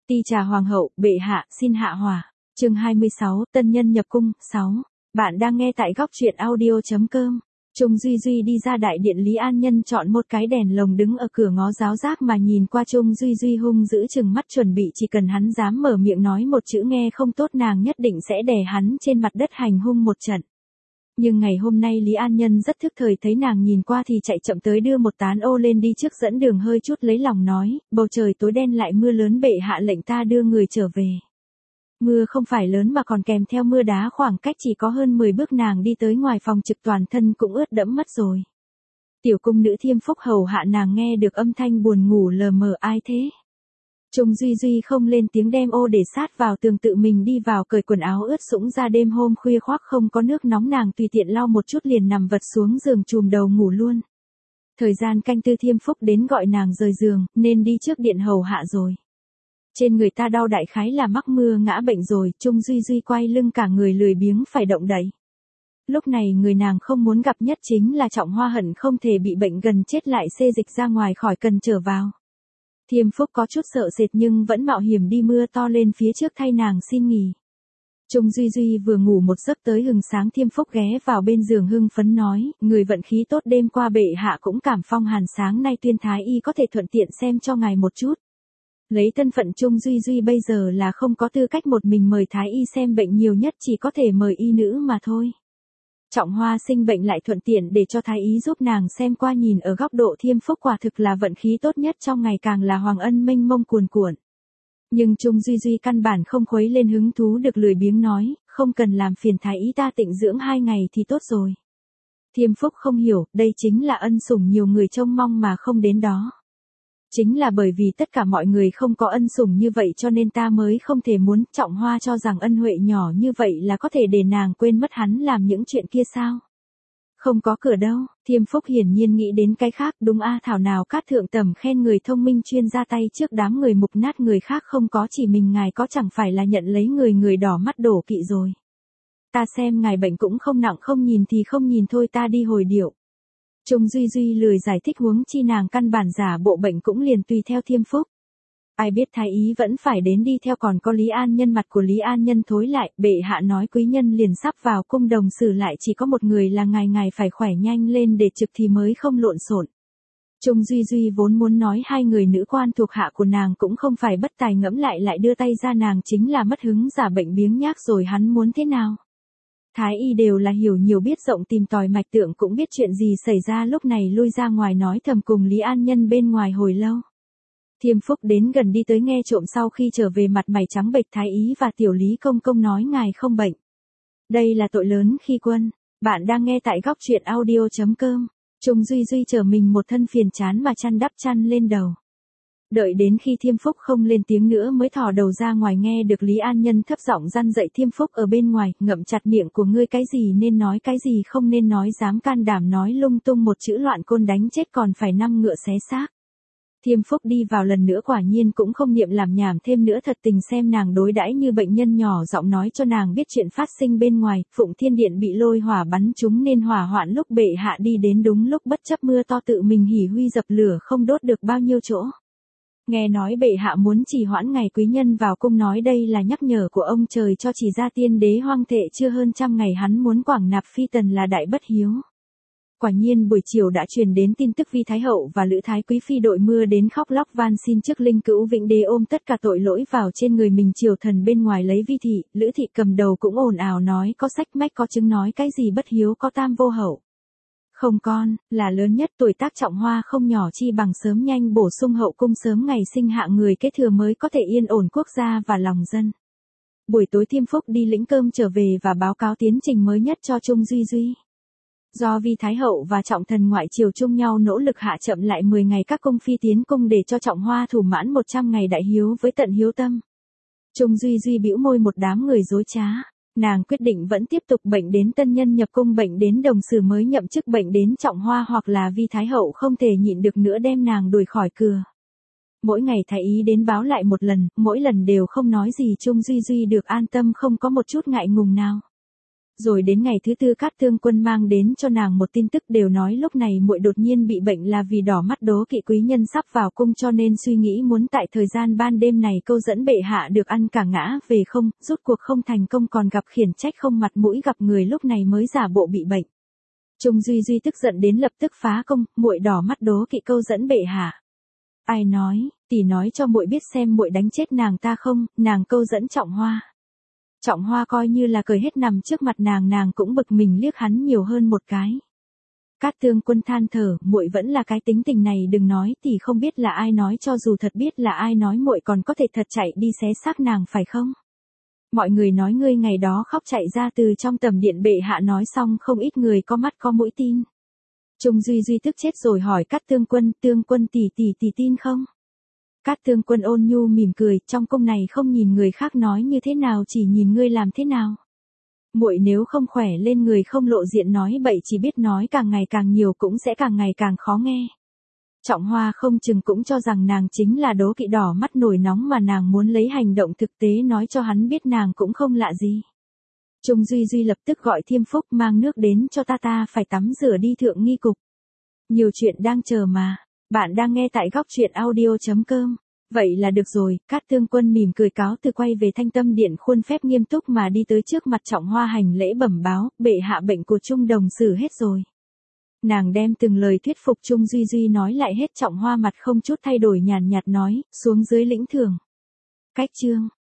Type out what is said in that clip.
Ti trà hoàng hậu, bệ hạ, xin hạ hỏa. Chương 26, tân nhân nhập cung, 6. Bạn đang nghe tại góc truyện audio.com. Trung Duy Duy đi ra đại điện, Lý An Nhân chọn một cái đèn lồng đứng ở cửa ngó giáo giác mà nhìn qua Trung Duy Duy, hung dữ chừng mắt, chuẩn bị chỉ cần hắn dám mở miệng nói một chữ nghe không tốt nàng nhất định sẽ đè hắn trên mặt đất hành hung một trận. Nhưng ngày hôm nay Lý An Nhân rất thức thời, thấy nàng nhìn qua thì chạy chậm tới đưa một tán ô lên đi trước dẫn đường, hơi chút lấy lòng nói, bầu trời tối đen lại mưa lớn, bệ hạ lệnh ta đưa người trở về. Mưa không phải lớn mà còn kèm theo mưa đá, khoảng cách chỉ có hơn 10 bước nàng đi tới ngoài phòng trực toàn thân cũng ướt đẫm mất rồi. Tiểu cung nữ Thiêm Phúc hầu hạ nàng nghe được âm thanh buồn ngủ lờ mờ, ai thế? Trung Duy Duy không lên tiếng, đem ô để sát vào tường, tự mình đi vào cởi quần áo ướt sũng ra, đêm hôm khuya khoác không có nước nóng, nàng tùy tiện lau một chút liền nằm vật xuống giường chùm đầu ngủ luôn. Thời gian canh tư Thiêm Phúc đến gọi nàng rời giường, nên đi trước điện hầu hạ rồi. Trên người ta đau, đại khái là mắc mưa ngã bệnh rồi. Trung Duy Duy quay lưng, cả người lười biếng phải động đậy. Lúc này người nàng không muốn gặp nhất chính là Trọng Hoa, hận không thể bị bệnh gần chết lại xê dịch ra ngoài khỏi cần trở vào. Thiêm Phúc có chút sợ sệt nhưng vẫn mạo hiểm đi mưa to lên phía trước thay nàng xin nghỉ. Trung Duy Duy vừa ngủ một giấc tới hừng sáng, Thiêm Phúc ghé vào bên giường hưng phấn nói, người vận khí tốt, đêm qua bệ hạ cũng cảm phong hàn, sáng nay tuyên thái y có thể thuận tiện xem cho ngài một chút. Lấy thân phận Trung Duy Duy bây giờ là không có tư cách một mình mời thái y xem bệnh, nhiều nhất chỉ có thể mời y nữ mà thôi. Trọng Hoa sinh bệnh lại thuận tiện để cho thái y giúp nàng xem qua, nhìn ở góc độ Thiêm Phúc quả thực là vận khí tốt nhất trong ngày, càng là hoàng ân mênh mông cuồn cuộn. Nhưng Trung Duy Duy căn bản không khuấy lên hứng thú được, lười biếng nói, không cần làm phiền thái y, ta tịnh dưỡng 2 ngày thì tốt rồi. Thiêm Phúc không hiểu, đây chính là ân sủng nhiều người trông mong mà không đến đó. Chính là bởi vì tất cả mọi người không có ân sủng như vậy cho nên ta mới không thể muốn. Trọng Hoa cho rằng ân huệ nhỏ như vậy là có thể để nàng quên mất hắn làm những chuyện kia sao? Không có cửa đâu. Thiêm Phúc hiển nhiên nghĩ đến cái khác, đúng a, thảo nào Cát Thượng Tầm khen người thông minh chuyên ra tay trước đám người mục nát, người khác không có chỉ mình ngài có, chẳng phải là nhận lấy người đỏ mắt đổ kỵ rồi. Ta xem ngài bệnh cũng không nặng, không nhìn thì không nhìn thôi, ta đi hồi điệu. Trung Duy Duy lười giải thích, huống chi nàng căn bản giả bộ bệnh cũng liền tùy theo Thiêm Phúc. Ai biết thái ý vẫn phải đến đi theo, còn có Lý An Nhân. Mặt của Lý An Nhân thối lại, bệ hạ nói quý nhân liền sắp vào cung, đồng xử lại chỉ có một người là ngài phải khỏe nhanh lên để trực thì mới không lộn xộn. Trung Duy Duy vốn muốn nói 2 người nữ quan thuộc hạ của nàng cũng không phải bất tài, ngẫm lại đưa tay ra, nàng chính là mất hứng giả bệnh biếng nhác rồi, hắn muốn thế nào? Thái y đều là hiểu nhiều biết rộng, tìm tòi mạch tượng cũng biết chuyện gì xảy ra, lúc này lui ra ngoài nói thầm cùng Lý An Nhân bên ngoài hồi lâu. Thiêm Phúc đến gần đi tới nghe trộm, sau khi trở về mặt mày trắng bệch, thái ý và tiểu Lý công công nói ngài không bệnh. Đây là tội lớn khi quân. Bạn đang nghe tại góc truyện audio.com. Trung Duy Duy trở mình một thân phiền chán mà chăn đắp chăn lên đầu. Đợi đến khi Thiêm Phúc không lên tiếng nữa mới thò đầu ra ngoài, nghe được Lý An Nhân thấp giọng răn dạy Thiêm Phúc ở bên ngoài, ngậm chặt miệng của ngươi, cái gì nên nói cái gì không nên nói, dám can đảm nói lung tung một chữ loạn côn đánh chết còn phải 5 ngựa xé xác. Thiêm Phúc đi vào lần nữa quả nhiên cũng không niệm làm nhảm thêm nữa, thật tình xem nàng đối đãi như bệnh nhân, nhỏ giọng nói cho nàng biết chuyện phát sinh bên ngoài. Phụng Thiên Điện bị lôi hỏa bắn trúng nên hỏa hoạn, lúc bệ hạ đi đến đúng lúc, bất chấp mưa to tự mình hỉ huy dập lửa, không đốt được bao nhiêu chỗ. Nghe nói bệ hạ muốn trì hoãn ngày quý nhân vào cung, nói đây là nhắc nhở của ông trời cho chỉ ra tiên đế hoang thệ chưa hơn 100 ngày hắn muốn quảng nạp phi tần là đại bất hiếu. Quả nhiên buổi chiều đã truyền đến tin tức Vi Thái Hậu và Lữ Thái Quý Phi đội mưa đến khóc lóc van xin trước Linh Cữu Vĩnh Đế ôm tất cả tội lỗi vào trên người mình. Triều thần bên ngoài lấy Vi Thị, Lữ Thị cầm đầu cũng ồn ào nói có sách mách có chứng, nói cái gì bất hiếu có tam vô hậu. Không con, là lớn nhất, tuổi tác Trọng Hoa không nhỏ, chi bằng sớm nhanh bổ sung hậu cung, sớm ngày sinh hạ người kế thừa mới có thể yên ổn quốc gia và lòng dân. Buổi tối Thiêm Phúc đi lĩnh cơm trở về và báo cáo tiến trình mới nhất cho Trung Duy Duy. Do Vi Thái Hậu và Trọng Thần ngoại triều chung nhau nỗ lực hạ chậm lại 10 ngày các cung phi tiến cung để cho Trọng Hoa thủ mãn 100 ngày đại hiếu với tận hiếu tâm. Trung Duy Duy bĩu môi, một đám người dối trá. Nàng quyết định vẫn tiếp tục bệnh đến tân nhân nhập cung, bệnh đến đồng sử mới nhậm chức, bệnh đến Trọng Hoa hoặc là Vi Thái Hậu không thể nhịn được nữa đem nàng đuổi khỏi cửa. Mỗi ngày thái ý đến báo lại một lần, mỗi lần đều không nói gì, Trung Duy Duy được an tâm, không có một chút ngại ngùng nào. Rồi đến ngày thứ tư Cát Tương Quân mang đến cho nàng một tin tức, đều nói lúc này muội đột nhiên bị bệnh là vì đỏ mắt đố kỵ quý nhân sắp vào cung, cho nên suy nghĩ muốn tại thời gian ban đêm này câu dẫn bệ hạ được ăn cả ngã về không, rút cuộc không thành công còn gặp khiển trách không mặt mũi, gặp người lúc này mới giả bộ bị bệnh. Trung Duy Duy tức giận đến lập tức phá công, muội đỏ mắt đố kỵ câu dẫn bệ hạ. Ai nói, tỷ nói cho muội biết xem muội đánh chết nàng ta không, nàng câu dẫn Trọng Hoa. Trọng Hoa coi như là cười hết nằm trước mặt nàng cũng bực mình liếc hắn nhiều hơn một cái. Cát Tương Quân than thở, muội vẫn là cái tính tình này, đừng nói tỷ không biết là ai nói, cho dù thật biết là ai nói muội còn có thể thật chạy đi xé xác nàng phải không? Mọi người nói ngươi ngày đó khóc chạy ra từ trong tầm điện bệ hạ, nói xong không ít người có mắt có mũi tin. Trung Duy Duy tức chết rồi hỏi Cát Tương Quân tỷ tin không? Cát Tương Quân ôn nhu mỉm cười, trong cung này không nhìn người khác nói như thế nào, chỉ nhìn ngươi làm thế nào. Muội nếu không khỏe lên, người không lộ diện nói bậy, chỉ biết nói càng ngày càng nhiều cũng sẽ càng ngày càng khó nghe. Trọng Hoa không chừng cũng cho rằng nàng chính là đố kỵ đỏ mắt nổi nóng mà nàng muốn lấy hành động thực tế nói cho hắn biết nàng cũng không lạ gì. Trung Duy Duy lập tức gọi Thiêm Phúc mang nước đến cho ta phải tắm rửa đi thượng nghi cục. Nhiều chuyện đang chờ mà. Bạn đang nghe tại góc truyện audio.com. Vậy là được rồi, Cát Tương Quân mỉm cười cáo từ quay về Thanh Tâm Điện, khuôn phép nghiêm túc mà đi tới trước mặt Trọng Hoa hành lễ bẩm báo, bệ hạ bệnh của Trung đồng xử hết rồi. Nàng đem từng lời thuyết phục Trung Duy Duy nói lại hết. Trọng Hoa mặt không chút thay đổi nhàn nhạt nói, xuống dưới lĩnh thưởng. Cách chương.